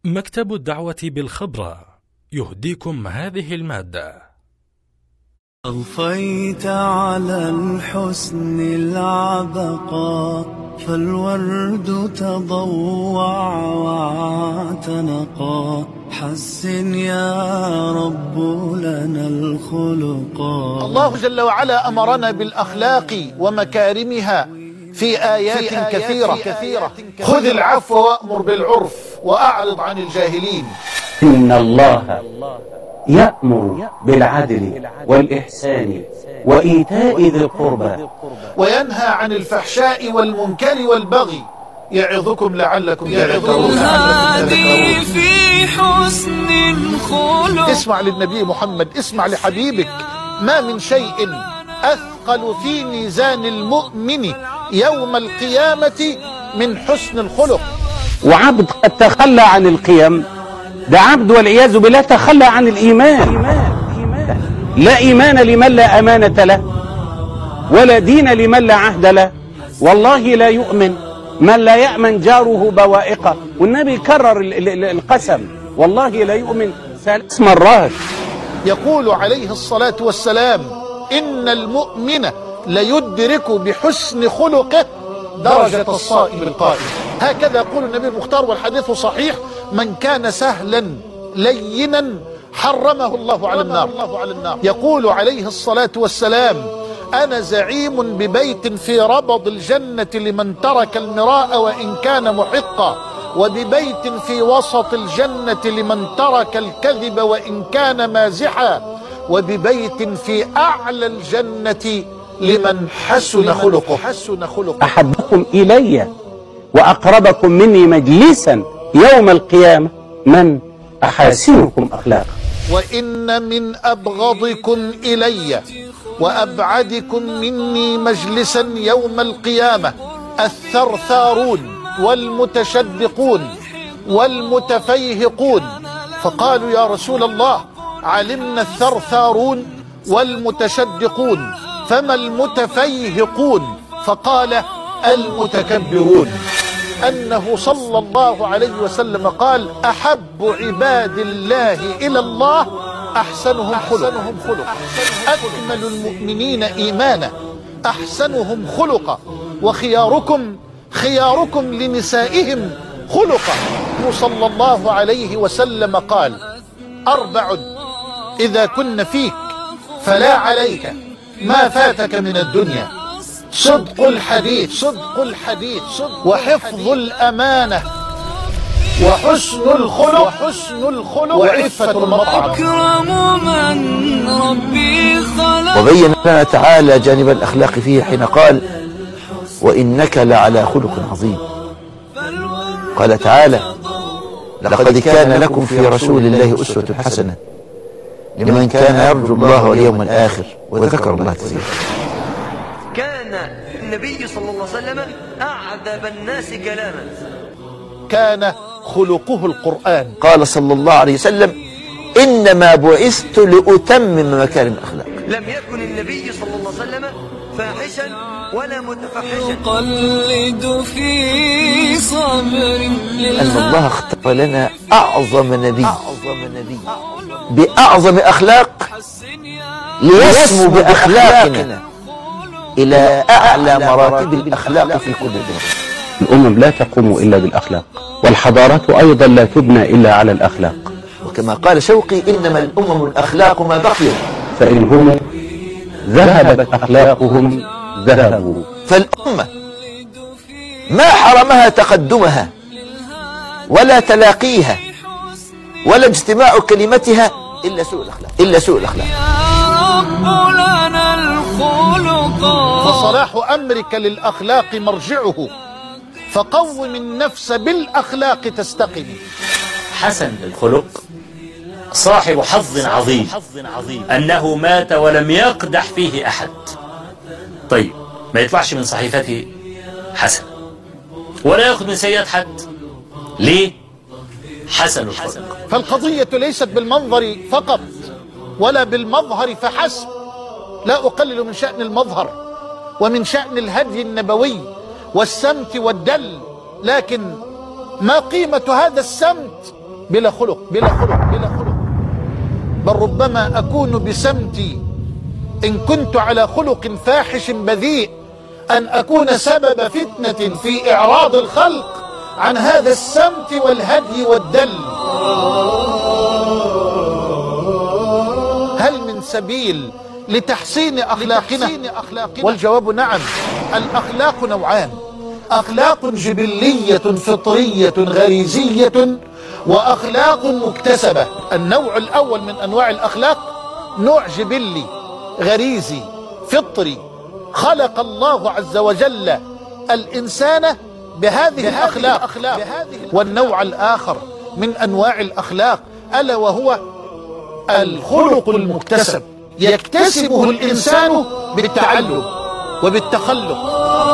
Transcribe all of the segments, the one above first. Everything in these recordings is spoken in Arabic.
مكتب الدعوة بالخبرة يهديكم هذه المادة. أضفيت على الحسن العبقى، فالورد تضوع واعتنقا. حسن يا رب لنا الخلقا. الله جل وعلا أمرنا بالأخلاق ومكارمها في آيات كثيرة. خذ العفو وأمر بالعرف وأعرض عن الجاهلين. إن الله يأمر بالعدل والإحسان وإيتاء ذي القربى وينهى عن الفحشاء والمنكر والبغي يعظكم لعلكم تذكرون. في حسن الخلق. اسمع للنبي محمد، اسمع لحبيبك. ما من شيء أثقل في ميزان المؤمن يوم القيامة من حسن الخلق. وعبد قد تخلى عن القيم، ده عبد والعياذ بالله تخلى عن الإيمان. لا إيمان لمن لا أمانة له، ولا دين لمن لا عهد له. والله لا يؤمن من لا يأمن جاره بوائقه. والنبي كرر القسم، والله لا يؤمن 3 مرات. يقول عليه الصلاة والسلام: إن المؤمن ليدرك بحسن خلقه درجة الصائم القائم. هكذا يقول النبي المختار، والحديث صحيح: من كان سهلا لينا حرمه الله على النار. يقول عليه الصلاة والسلام: أنا زعيم ببيت في ربض الجنة لمن ترك المراء وإن كان محقا، وببيت في وسط الجنة لمن ترك الكذب وإن كان مازحا، وببيت في أعلى الجنة لمن حسن خلقه. أحبكم إلي وأقربكم مني مجلسا يوم القيامة من أحاسنكم أخلاقا. وإن من أبغضكم إلي وأبعدكم مني مجلسا يوم القيامة الثرثارون والمتشدقون والمتفيهقون. فقالوا: يا رسول الله، علمنا الثرثارون والمتشدقون، فما المتفيهقون؟ فقال: المتكبرون. أنه صلى الله عليه وسلم قال: أحب عباد الله إلى الله أحسنهم خلقا. أكمل المؤمنين إيمانا أحسنهم خلقا. وخياركم لنسائهم خلقا. صلى الله عليه وسلم قال: 4 إذا كن فيك فلا عليك ما فاتك من الدنيا: صدق الحديث وحفظ الأمانة وحسن الخلق وعفة المطعم. وبين لنا تعالى جانب الأخلاق فيه حين قال: وإنك لعلى خلق عظيم. قال تعالى: لقد كان لكم في رسول الله أسوة حسنة لمن كان يرجو الله واليوم الآخر وذكر الله كثيرا. كان النبي صلى الله عليه وسلم أعذب الناس كلاما، كان خلقه القرآن. قال صلى الله عليه وسلم: إنما بعثت لأتمم مكارم الأخلاق. لم يكن النبي صلى الله عليه وسلم فاحشا ولا متفحشا. يقلد في صبر أن الله اختار لنا أعظم نبي بأعظم أخلاق ليسمو بأخلاقنا إلى أعلى مراتب الأخلاق في كل الدنيا. الأمم لا تقوم إلا بالأخلاق، والحضارات أيضا لا تبنى إلا على الأخلاق. وكما قال شوقي: إنما الأمم الأخلاق ما بقيت، فإنهم ذهبت أخلاقهم ذهبوا. فالأمة ما حرمها تقدمها ولا تلاقيها ولا اجتماع كلمتها إلا سوء الأخلاق. فصلاح أمرك للأخلاق مرجعه، فقوم النفس بالأخلاق تستقم. حسن الخلق صاحب حظ عظيم أنه مات ولم يقدح فيه أحد. طيب، ما يطلعش من صحيفته حسن ولا يأخذ من سيئات حد. ليه؟ حسن الخلق. فالقضية ليست بالمنظر فقط ولا بالمظهر فحسب. لا أقلل من شأن المظهر ومن شأن الهدي النبوي والسمت والدل، لكن ما قيمة هذا السمت بلا خلق بلا خلق بلا خلق، بل ربما أكون بسمتي إن كنت على خلق فاحش بذيء أن أكون سبب فتنة في إعراض الخلق عن هذا السمت والهدي والدل. هل من سبيل لتحسين أخلاقنا؟ والجواب نعم. الأخلاق نوعان: أخلاق جبلية فطرية غريزية، وأخلاق مكتسبة. النوع الأول من أنواع الأخلاق نوع جبلي غريزي فطري، خلق الله عز وجل الإنسان بهذه الأخلاق. والنوع الآخر من أنواع الأخلاق ألا وهو الخلق المكتسب، يكتسبه الإنسان بالتعلم وبالتخلق.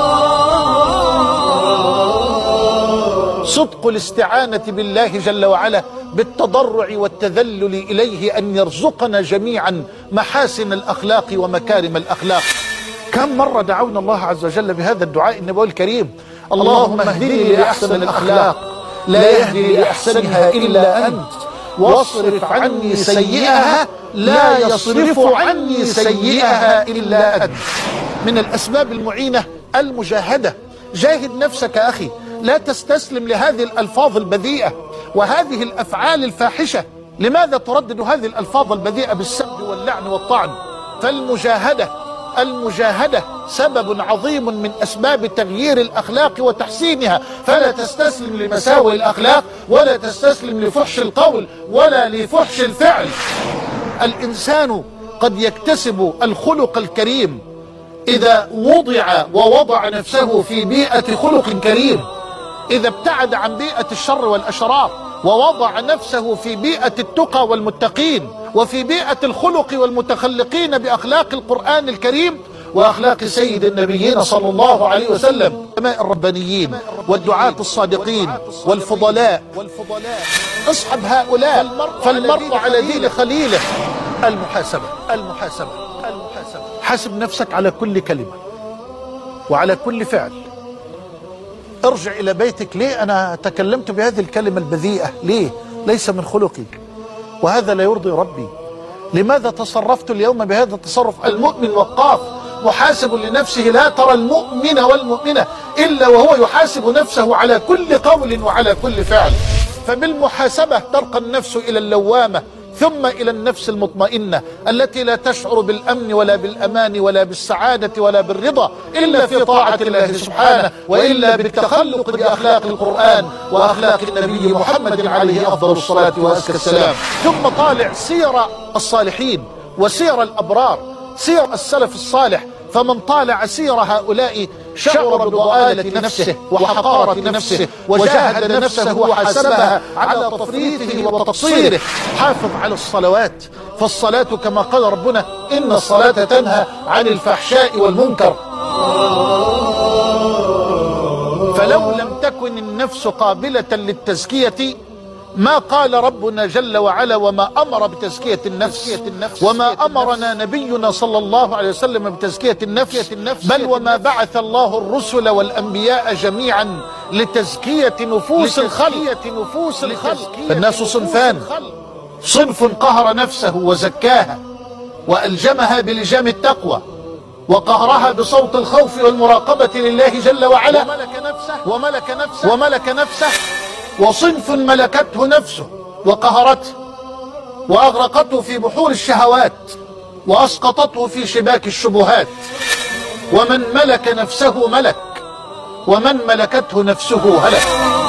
صدق الاستعانة بالله جل وعلا بالتضرع والتذلل إليه أن يرزقنا جميعا محاسن الأخلاق ومكارم الأخلاق. كم مرة دعونا الله عز وجل بهذا الدعاء النبوي الكريم: اللهم اهدني لأحسن الأخلاق لا يهدي لأحسنها إلا أنت، واصرف عني سيئها لا يصرف عني سيئها إلا أنت. من الأسباب المعينة المجاهدة. جاهد نفسك أخي، لا تستسلم لهذه الألفاظ البذيئة وهذه الأفعال الفاحشة. لماذا تردد هذه الألفاظ البذيئة بالسب واللعن والطعن؟ فالمجاهدة سبب عظيم من أسباب تغيير الأخلاق وتحسينها. فلا تستسلم لمساوئ الأخلاق، ولا تستسلم لفحش القول ولا لفحش الفعل. الإنسان قد يكتسب الخلق الكريم إذا ووضع نفسه في بيئة خلق كريم، إذا ابتعد عن بيئة الشر والأشرار ووضع نفسه في بيئة التقى والمتقين وفي بيئة الخلق والمتخلقين بأخلاق القرآن الكريم وأخلاق سيد النبيين صلى الله عليه وسلم، الربانيين والدعاة الصادقين والفضلاء. اصحب هؤلاء فالمرء على دين خليله. المحاسبة. حاسب نفسك على كل كلمة وعلى كل فعل. ارجع إلى بيتك: ليه أنا تكلمت بهذه الكلمة البذيئة؟ ليه؟ ليس من خلقي، وهذا لا يرضي ربي. لماذا تصرفت اليوم بهذا التصرف؟ المؤمن وقاف محاسب لنفسه. لا ترى المؤمن والمؤمنة إلا وهو يحاسب نفسه على كل قول وعلى كل فعل. فبالمحاسبة ترقى النفس إلى اللوامة، ثم إلى النفس المطمئنة التي لا تشعر بالأمن ولا بالأمان ولا بالسعادة ولا بالرضا إلا في طاعة الله سبحانه، وإلا بالتخلق بأخلاق القرآن وأخلاق النبي محمد عليه أفضل الصلاة وأزكى السلام. ثم طالع سير الصالحين وسير الأبرار، سير السلف الصالح. فمن طالع سير هؤلاء شعر بضآلة نفسه وحقارة نفسه، وجاهد نفسه وحاسبها على تفريطه وتقصيره. حافظ على الصلوات، فالصلاة كما قال ربنا: إن الصلاة تنهى عن الفحشاء والمنكر. فلو لم تكن النفس قابلة للتزكية ما قال ربنا جل وعلا: وما أمر بتزكية النفس، وما أمرنا نبينا صلى الله عليه وسلم بتزكية النفس، بل وما بعث الله الرسل والأنبياء جميعا لتزكية نفوس الخلق. فالناس صنفان: صنف قهر نفسه وزكاها وألجمها بلجام التقوى وقهرها بصوت الخوف والمراقبة لله جل وعلا وملك نفسه. وصنف ملكته نفسه وقهرته وأغرقته في بحور الشهوات وأسقطته في شباك الشبهات. ومن ملك نفسه ملك، ومن ملكته نفسه هلك.